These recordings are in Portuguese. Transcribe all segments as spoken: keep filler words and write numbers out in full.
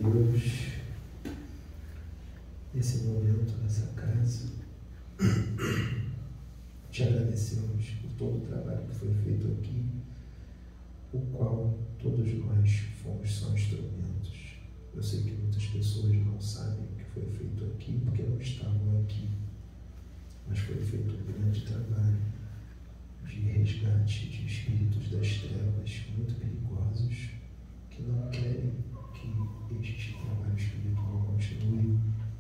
Deus, nesse momento, nessa casa, te agradecemos por todo o trabalho que foi feito aqui, o qual todos nós fomos só instrumentos. Eu sei que muitas pessoas não sabem o que foi feito aqui porque não estavam aqui, mas foi feito um grande trabalho de resgate de espíritos das trevas muito perigosos que não querem que este trabalho espiritual continue.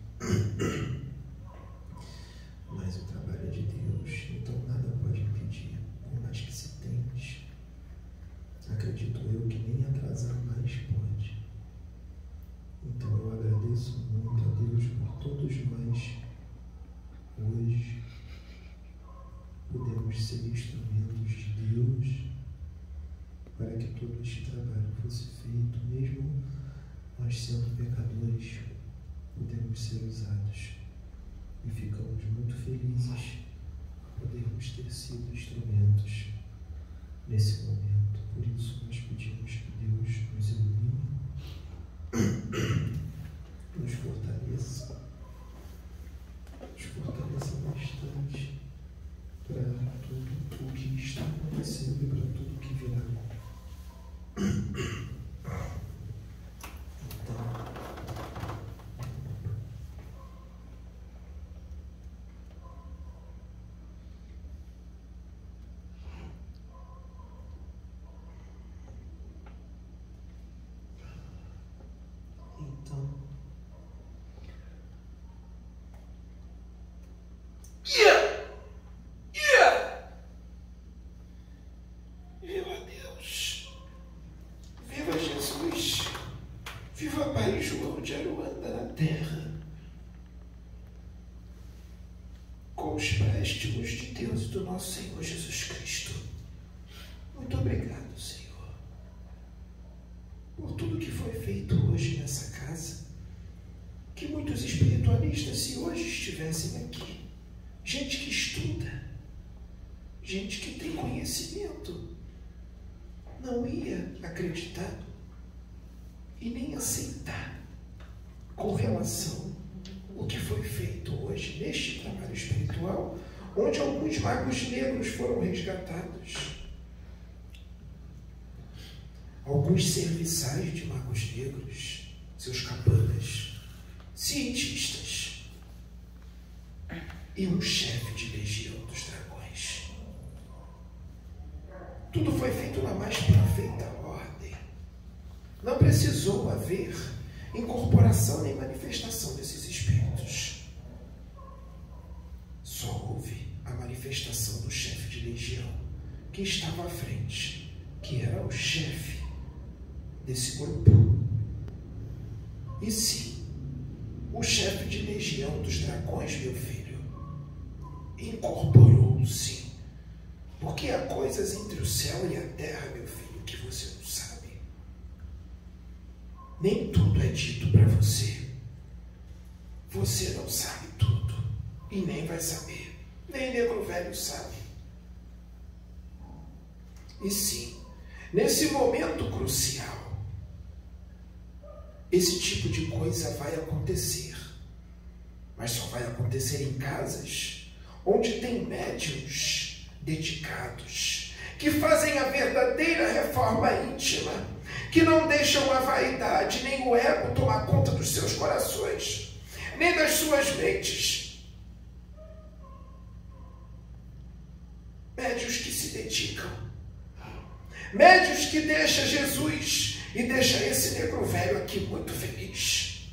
Mas o trabalho é de Deus, então nada pode impedir, por mais que se tente. Acredito eu que nem atrasar mais pode. Então eu agradeço muito a Deus por todos nós hoje podemos ser instrumentos de Deus para que todo este trabalho fosse feito, mesmo nós sendo pecadores, podemos ser usados e ficamos muito felizes por podermos ter sido instrumentos nesse momento. Por isso nós pedimos que Deus nos ilumine, nos fortaleça, nos fortaleça bastante para tudo o que está acontecendo e para tudo o que virá. Então, Yeah! Yeah! Viva Deus! Viva Jesus! Viva Pai João de Aruanda na terra! Com os préstimos de Deus e do nosso Senhor Jesus Cristo. Muito obrigado, Senhor, por tudo que foi feito hoje nessa casa. Que muitos espiritualistas, se hoje estivessem aqui, gente que estuda, gente que tem conhecimento, não ia acreditar e nem aceitar com relação ao que foi feito hoje neste trabalho espiritual, onde alguns magos negros foram resgatados. Alguns serviçais de magos negros, seus cabanas, cientistas e um chefe de legião dos dragões. Tudo foi feito na mais perfeita ordem. Não precisou haver incorporação nem manifestação desses espíritos. Só houve a manifestação do chefe de legião que estava à frente, que era o chefe desse grupo. E sim, o chefe de legião dos dragões, meu filho, incorporou-se, porque há coisas entre o céu e a terra, meu filho, que você não sabe. Nem tudo é dito para você. Você não sabe tudo e nem vai saber. Nem Negro Velho sabe. E sim, nesse momento crucial, esse tipo de coisa vai acontecer, mas só vai acontecer em casas onde tem médiuns dedicados, que fazem a verdadeira reforma íntima, que não deixam a vaidade nem o ego tomar conta dos seus corações, nem das suas mentes. Médiuns que se dedicam, médiuns que deixam Jesus e deixa esse Negro Velho aqui muito feliz.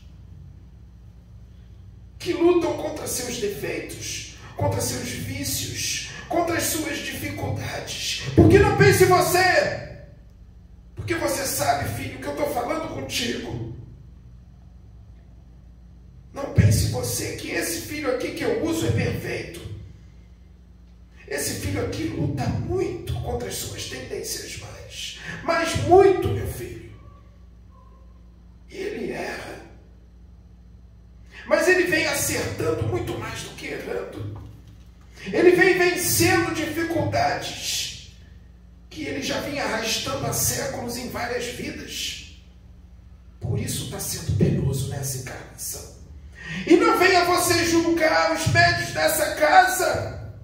Que lutam contra seus defeitos, contra seus vícios, contra as suas dificuldades. Porque não pense você, porque você sabe, filho, que eu estou falando contigo. Não pense você que esse filho aqui que eu uso é perfeito. Esse filho aqui luta muito contra as suas tendências mais, mas muito, meu filho. E ele erra. Mas ele vem acertando muito mais do que errando. Ele vem vencendo dificuldades que ele já vinha arrastando há séculos em várias vidas. Por isso está sendo penoso nessa encarnação. E não venha você julgar os médios dessa casa.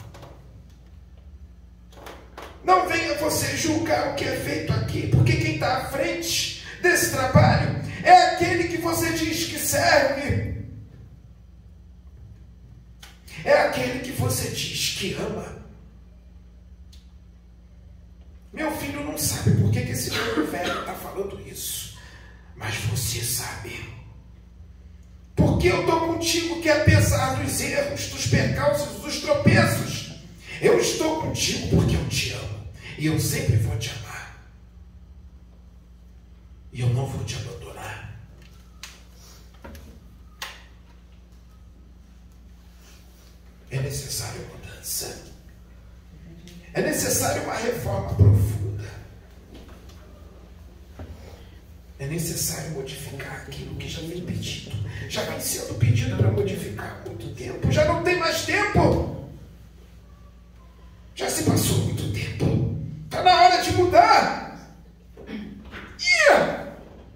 Não venha você julgar o que é feito aqui, porque quem está à frente desse trabalho é aquele que você diz que serve. É aquele que você diz que ama. Meu filho não sabe por que que esse meu velho está falando isso. Mas você sabe. Porque eu estou contigo que apesar dos erros, dos percalços, dos tropeços, eu estou contigo porque eu te amo. E eu sempre vou te amar. E eu não vou te abandonar. É necessário mudança. É necessário uma reforma profunda. É necessário modificar aquilo que já vem pedido. Já vem sendo pedido para modificar há muito tempo. Já não tem mais tempo. Já se passou muito tempo. Está na hora de mudar. Yeah!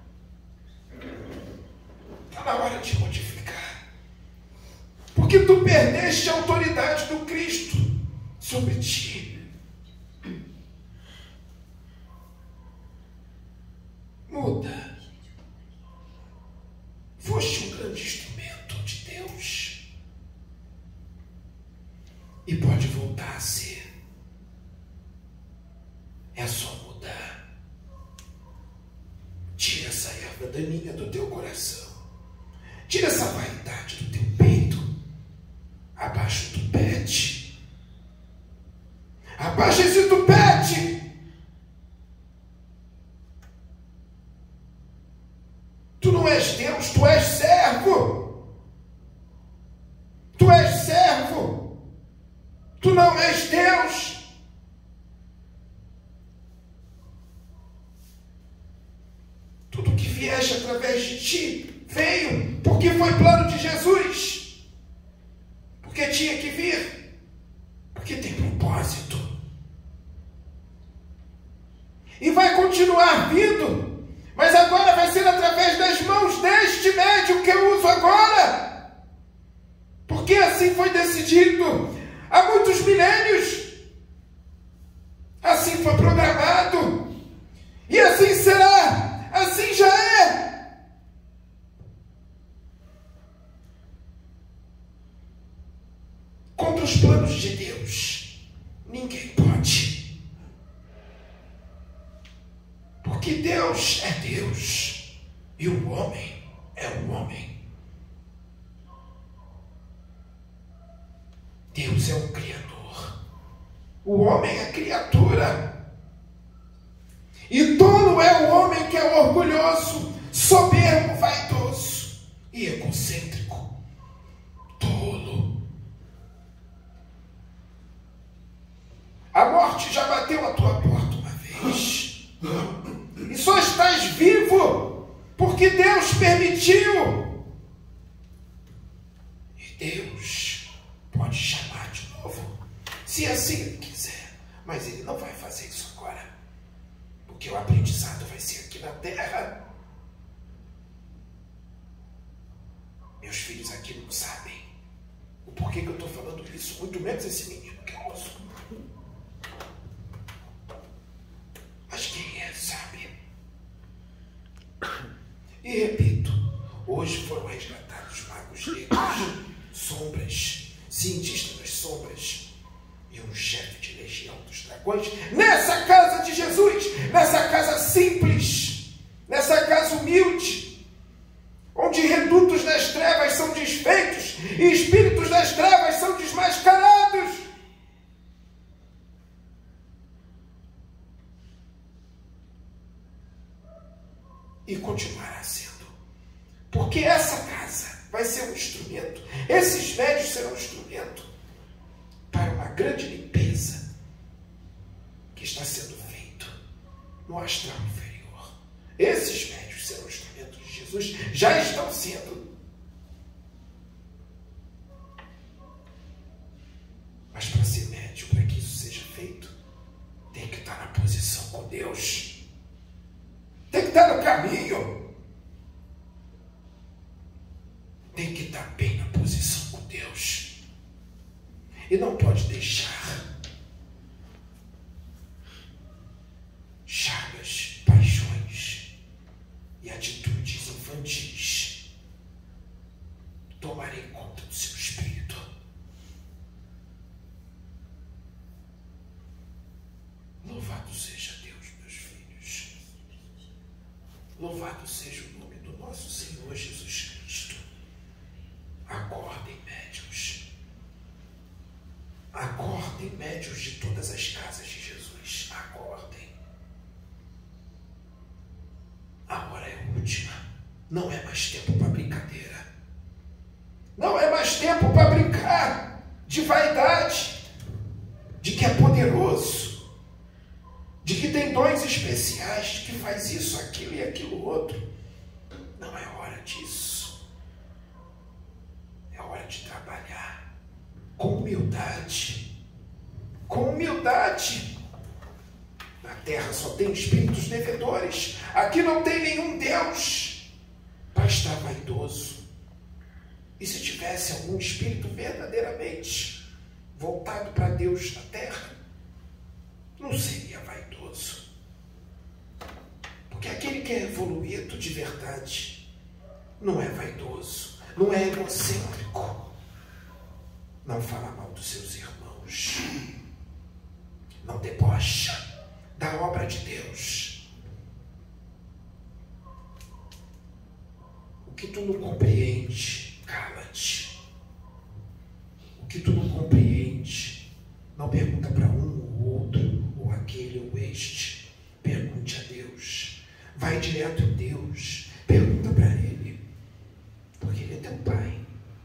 Está na hora de modificar. Porque tu perdeste a autoridade do Cristo sobre ti. Muda. Foste um grande instrumento de Deus. E pode voltar a ser. É só mudar. Tira essa erva daninha do teu coração. Tira essa vaidade do teu peito. Abaixa o tupete. Abaixa esse tupete. Tu não és Deus, tu és servo. Tu és servo. Tu não és Deus. Tudo que vieste através de ti veio porque foi plano de Jesus. Porque tinha que vir. Porque tem propósito. E vai continuar vindo. Mas agora vai ser através das mãos deste médium que eu uso agora. Porque assim foi decidido há muitos milênios. Assim foi programado. E assim será. Assim já é. Contra os planos de Deus, ninguém pode. Porque Deus é Deus e o homem é o homem. Deus é o Criador. O homem é criatura. E tolo é o homem que é orgulhoso, soberbo, vaidoso e egocêntrico. Tolo. A morte já bateu a tua porta uma vez. E só estás vivo porque Deus permitiu. E Deus pode chamar de novo, se assim Ele quiser. Mas Ele não vai fazer isso agora. Porque o aprendizado vai ser aqui na terra. Meus filhos aqui não sabem o porquê que eu estou falando isso. Muito menos esse menino que eu ouço. Mas quem é, sabe? E repito, hoje foram resgatados magos negros, sombras, cientistas das sombras e um chefe de legião dos dragões nessa casa de Jesus, nessa casa simples, nessa casa humilde, onde redutos das trevas são desfeitos e espíritos das trevas são desmascarados. E continuará sendo. Porque essa casa vai ser um instrumento. Esses médios serão um instrumento para uma grande limpeza que está sendo feito no astral inferior. Esses médios serão instrumentos de Jesus. Já estão sendo. Mas para ser médio, para que isso seja feito, tem que estar na posição com Deus. Tem que estar no caminho. E não pode deixar chagas, paixões e atitudes infantis tomarem conta do seu espírito. Louvado seja Deus, meus filhos. Louvado seja o nome do nosso Senhor Jesus Cristo. Acordem, médiuns. Acordem, médiuns de todas as casas de Jesus. Acordem. A hora é última. Não é mais tempo para brincadeira. Não é mais tempo para brincar de vaidade, de que é poderoso, de que tem dons especiais, de que faz isso, aquilo e aquilo outro. Não é hora disso. É hora de trabalhar com humildade. Com humildade. Na terra só tem espíritos devedores. Aqui não tem nenhum Deus para estar vaidoso. E se tivesse algum espírito verdadeiramente voltado para Deus na terra, não seria vaidoso. Porque aquele que é evoluído de verdade não é vaidoso, não é egocêntrico, não fala mal dos seus irmãos, não debocha da obra de Deus. O que tu não compreende, cala-te. O que tu não compreende, não pergunta para um ou outro, ou aquele ou este. Pergunte a Deus. Vai direto a Deus. Pergunta para Ele. Porque Ele é teu Pai.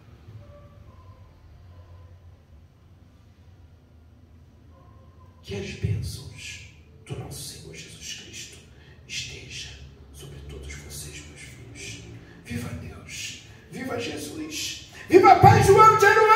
Que as bênçãos do nosso Senhor Jesus Cristo esteja sobre todos vocês, meus filhos. Viva Deus! Viva Jesus! Viva Pai João de Aruá!